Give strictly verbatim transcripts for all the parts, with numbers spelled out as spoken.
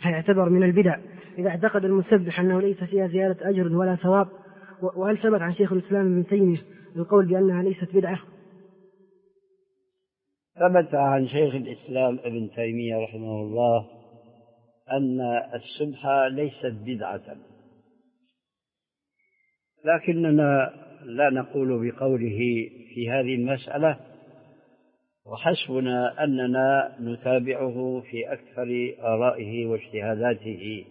فيعتبر من البدع إذا اعتقد المسبح أنه ليس فيها زيادة أجر ولا ثواب؟ وهل ثبت عن شيخ الإسلام ابن تيمية القول بأنها ليست بدعة؟ ثبت عن شيخ الإسلام ابن تيمية رحمه الله أن السبحة ليست بدعة، لكننا لا نقول بقوله في هذه المسألة، وحسبنا أننا نتابعه في أكثر آرائه واجتهاداته،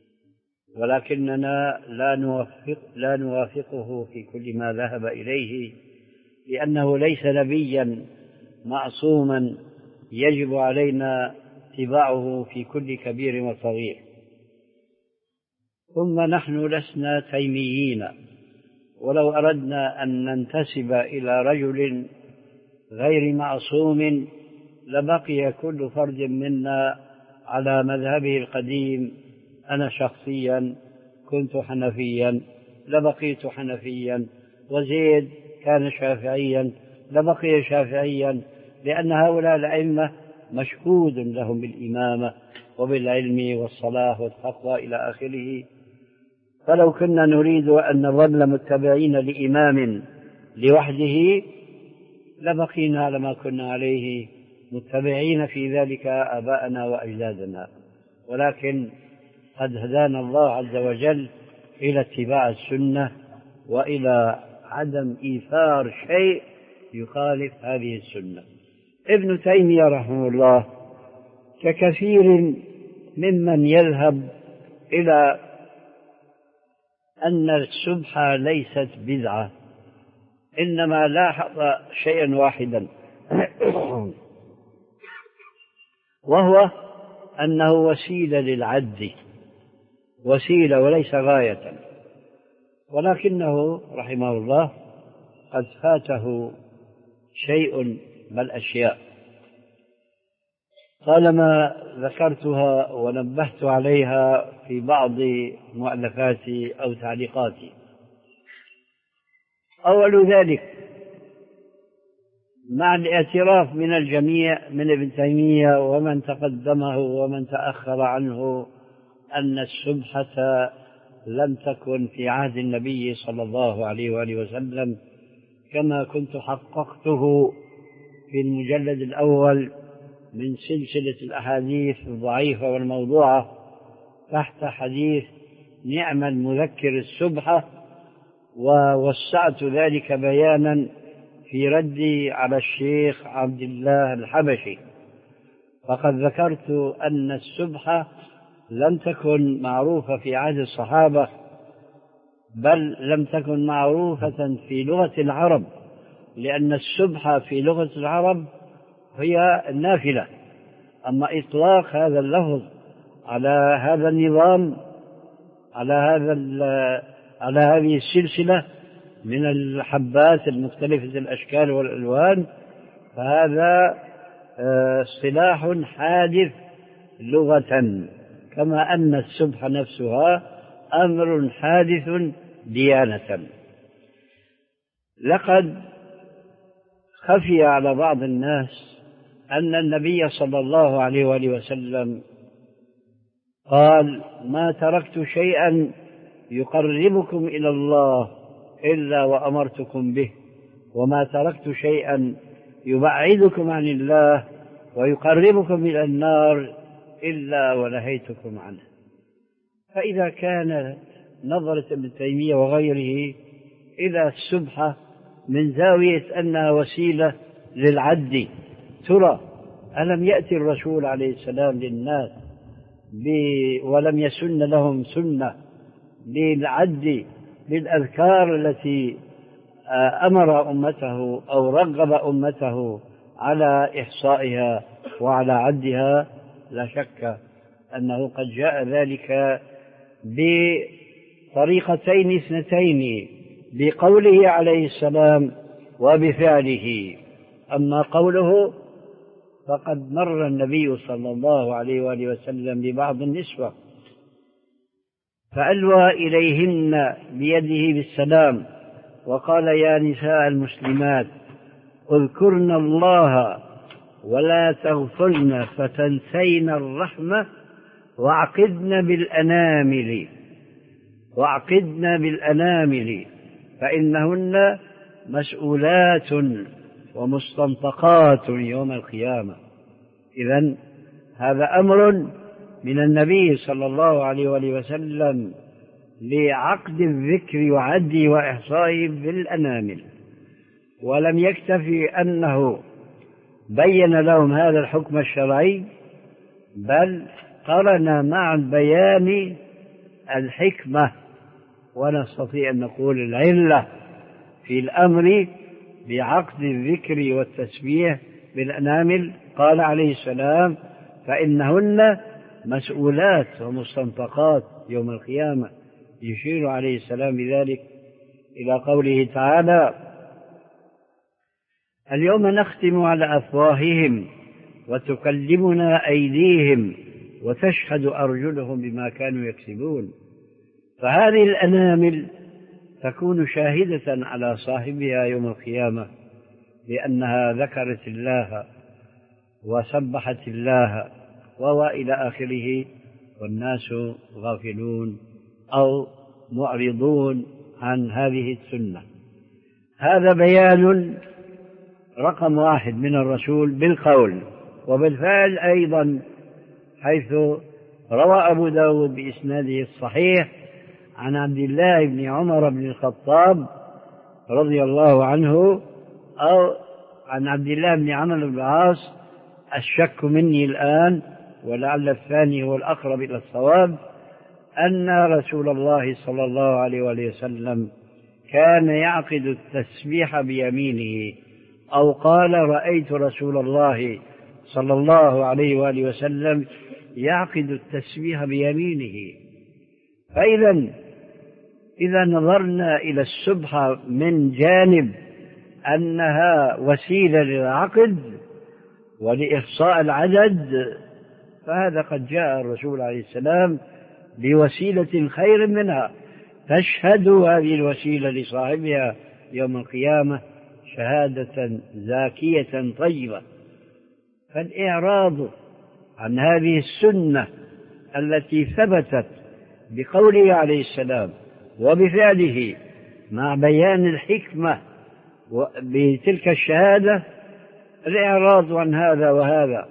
ولكننا لا نوافق لا نوافقه في كل ما ذهب إليه، لأنه ليس نبيا معصوما يجب علينا اتباعه في كل كبير وصغير. ثم نحن لسنا تيميين، ولو أردنا أن ننتسب إلى رجل غير معصوم لبقي كل فرد منا على مذهبه القديم. أنا شخصيا كنت حنفيا لبقيت حنفيا، وزيد كان شافعيا لبقي شافعيا، لأن هؤلاء الأئمة مشهود لهم بالإمامة وبالعلم والصلاح والتقوى إلى آخره. فلو كنا نريد أن نظل متبعين لإمام لوحده لبقينا على ما كنا عليه متبعين في ذلك آباءنا وأجدادنا، ولكن قد هدانا الله عز وجل إلى اتباع السنة وإلى عدم إيثار شيء يخالف هذه السنة. ابن تيمية رحمه الله ككثير ممن يذهب إلى أن السبحة ليست بدعة، إنما لاحظ شيئا واحدا وهو أنه وسيلة للعد، وسيلة وليس غاية، ولكنه رحمه الله قد فاته شيء بل أشياء طالما ذكرتها ونبهت عليها في بعض مؤلفاتي أو تعليقاتي. أول ذلك مع الاعتراف من الجميع من ابن تيمية ومن تقدمه ومن تأخر عنه أن السبحة لم تكن في عهد النبي صلى الله عليه وآله وسلم، كما كنت حققته في المجلد الأول من سلسلة الأحاديث الضعيفة والموضوعة تحت حديث نعم المذكر السبحة، ووسعت ذلك بيانا في ردي على الشيخ عبد الله الحبشي. فقد ذكرت أن السبحة لم تكن معروفة في عهد الصحابة، بل لم تكن معروفة في لغة العرب، لأن السبحة في لغة العرب هي النافلة. أما إطلاق هذا اللفظ على هذا النظام على هذا على هذه السلسلة من الحبات المختلفة الأشكال والألوان فهذا اصطلاح حادث لغة، كما أن السبحة نفسها أمر حادث ديانة. لقد خفي على بعض الناس أن النبي صلى الله عليه وآله وسلم قال ما تركت شيئا يقربكم إلى الله إلا وأمرتكم به، وما تركت شيئا يبعدكم عن الله ويقربكم إلى النار إلا ونهيتكم عنه. فإذا كانت نظرة ابن تيمية وغيره إلى السبحة من زاوية أنها وسيلة للعد، ترى ألم يأتي الرسول عليه السلام للناس ولم يسن لهم سنة للعد بالأذكار التي أمر أمته أو رغب أمته على إحصائها وعلى عدها؟ لا شك أنه قد جاء ذلك بطريقتين اثنتين، بقوله عليه السلام وبفعله. أما قوله فقد مر النبي صلى الله عليه وآله وسلم ببعض النسوة فألوى إليهن بيده بالسلام وقال يا نساء المسلمات اذكرن الله ولا تغفلن فتنسين الرحمة واعقدن بالأنامل واعقدن بالأنامل فإنهن مسؤولات ومستنطقات يوم القيامة. إذن هذا أمر من النبي صلى الله عليه وآله وسلم لعقد الذكر وعده وإحصائه بالأنامل، ولم يكتفي أنه بين لهم هذا الحكم الشرعي، بل قرن مع بيان الحكمة، ونستطيع أن نقول العلة في الأمر بعقد الذكر والتسبيح بالأنامل. قال عليه السلام فإنهن مسؤولات ومستنطقات يوم القيامة، يشير عليه السلام بذلك إلى قوله تعالى اليوم نختم على أفواههم وتكلمنا أيديهم وتشهد أرجلهم بما كانوا يكسبون. فهذه الأنامل تكون شاهدة على صاحبها يوم القيامة لأنها ذكرت الله وسبحت الله وإلى آخره، والناس غافلون أو معرضون عن هذه السنة. هذا بيان رقم واحد من الرسول بالقول وبالفعل أيضا، حيث روى أبو داود بإسناده الصحيح عن عبد الله بن عمر بن الخطاب رضي الله عنه، أو عن عبد الله بن عمرو بن العاص، الشك مني الآن ولعل الثاني هو الأقرب إلى الصواب، أن رسول الله صلى الله عليه وآله وسلم كان يعقد التسبيح بيمينه، أو قال رأيت رسول الله صلى الله عليه وآله وسلم يعقد التسبيح بيمينه. فإذا إذا نظرنا إلى السبحة من جانب أنها وسيلة للعقد ولإحصاء العدد، فهذا قد جاء الرسول عليه السلام بوسيلة خير منها تشهد هذه الوسيلة لصاحبها يوم القيامة شهادة زاكية طيبة. فالإعراض عن هذه السنة التي ثبتت بقوله عليه السلام وبفعله مع بيان الحكمة بتلك الشهادة، الإعراض عن هذا وهذا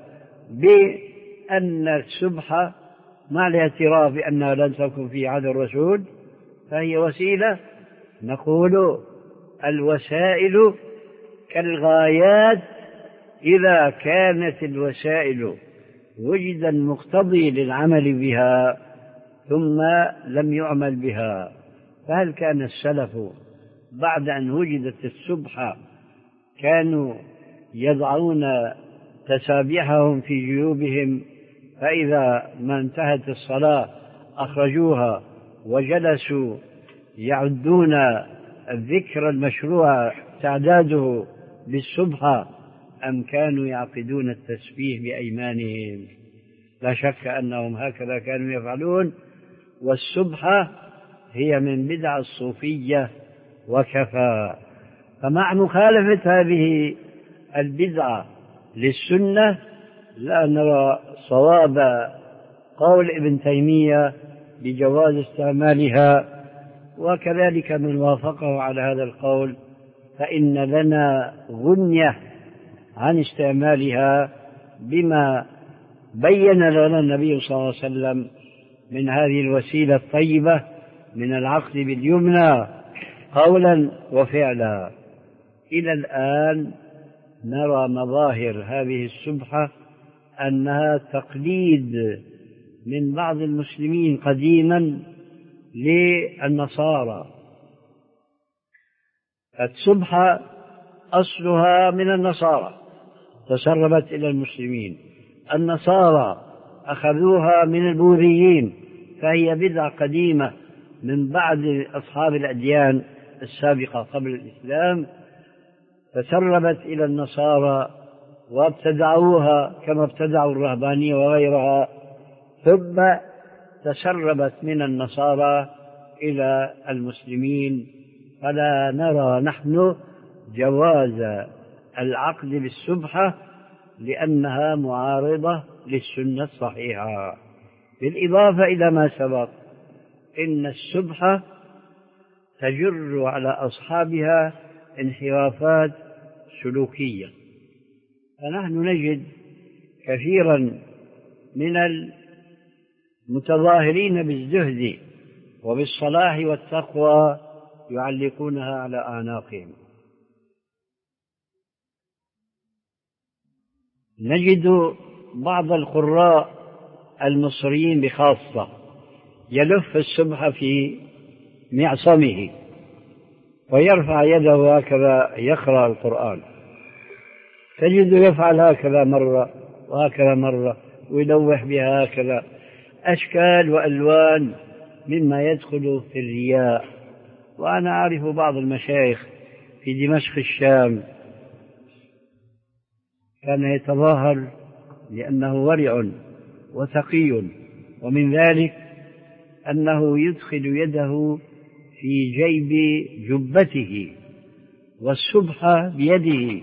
بأن السبحة مع الاعتراف بأنها لن تكون في عهد الرسول فهي وسيلة، نقول الوسائل كالغايات، إذا كانت الوسائل وجد المقتضي للعمل بها ثم لم يعمل بها. فهل كان السلف بعد أن وجدت السبحة كانوا يضعون تسابيحهم في جيوبهم، فإذا ما انتهت الصلاة أخرجوها وجلسوا يعدون الذكر المشروع تعداده بالسبحة، أم كانوا يعقدون التسبيح بأيمانهم؟ لا شك أنهم هكذا كانوا يفعلون، والسبحة هي من بدع الصوفية وكفى. فمع مخالفة هذه البدعة للسنة لا نرى صواب قول ابن تيمية بجواز استعمالها، وكذلك من وافقه على هذا القول فإن لنا غنية عن استعمالها بما بين لنا النبي صلى الله عليه وسلم من هذه الوسيلة الطيبة من العقد باليمنى قولا وفعلا. إلى الآن نرى مظاهر هذه السبحة أنها تقليد من بعض المسلمين قديما للنصارى. السبحة أصلها من النصارى تسربت إلى المسلمين، النصارى أخذوها من البوذيين، فهي بدعة قديمة من بعد أصحاب الأديان السابقة قبل الإسلام، تسربت إلى النصارى وابتدعوها كما ابتدعوا الرهبانية وغيرها، ثم تسربت من النصارى إلى المسلمين. فلا نرى نحن جواز العقد بالسبحة لأنها معارضة للسنة الصحيحة. بالإضافة إلى ما سبق إن السبحة تجر على أصحابها انحرافات سلوكية، فنحن نجد كثيرا من المتظاهرين بالزهد وبالصلاح والتقوى يعلقونها على أعناقهم. نجد بعض القراء المصريين بخاصة يلف السبحة في معصمه ويرفع يده هكذا يقرأ القرآن، تجد يفعل هكذا مرة وهكذا مرة ويلوح بها هكذا، أشكال وألوان مما يدخل في الرياء. وأنا أعرف بعض المشايخ في دمشق الشام كان يتظاهر لأنه ورع وتقي، ومن ذلك أنه يدخل يده في جيب جبته والسبحة بيده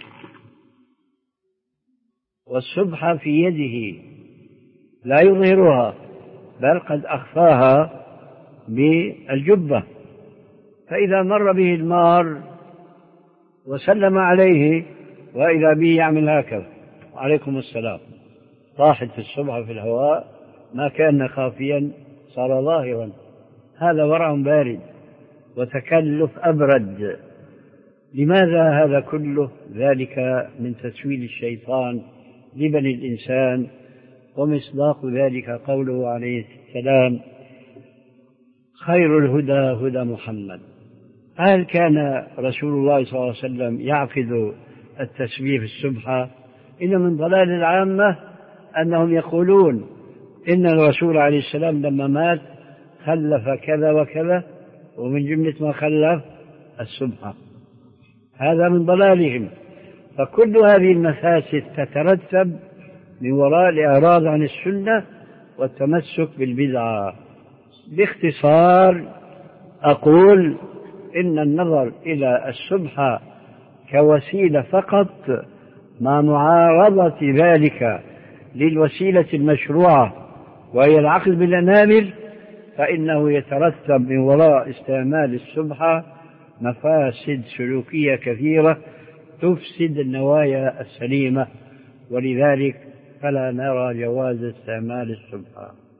والسبحة في يده لا يظهرها بل قد أخفاها بالجبة، فإذا مر به المار وسلم عليه وإذا به يعمل هكذا وعليكم السلام، طاحت السبحة في الهواء ما كان خافيا صار ظاهرا. هذا ورع بارد وتكلف أبرد. لماذا هذا كله؟ ذلك من تسويل الشيطان لبني الإنسان، ومصداق ذلك قوله عليه السلام: خير الهدى هدى محمد. هل كان رسول الله صلى الله عليه وسلم يعقد التسبيح في السبحة؟ إن من ضلال العامة أنهم يقولون إن الرسول عليه السلام لما مات خلف كذا وكذا، ومن جملة ما خلف السبحة. هذا من ضلالهم. فكل هذه المفاسد تترتب من وراء الإعراض عن السنة والتمسك بالبدعة. باختصار أقول إن النظر إلى السبحة كوسيلة فقط مع معارضة ذلك للوسيلة المشروعة وهي العقد بالأنامل، فإنه يترتب من وراء استعمال السبحة مفاسد سلوكية كثيرة تفسد النوايا السليمة، ولذلك فلا نرى جواز استعمال السبحة.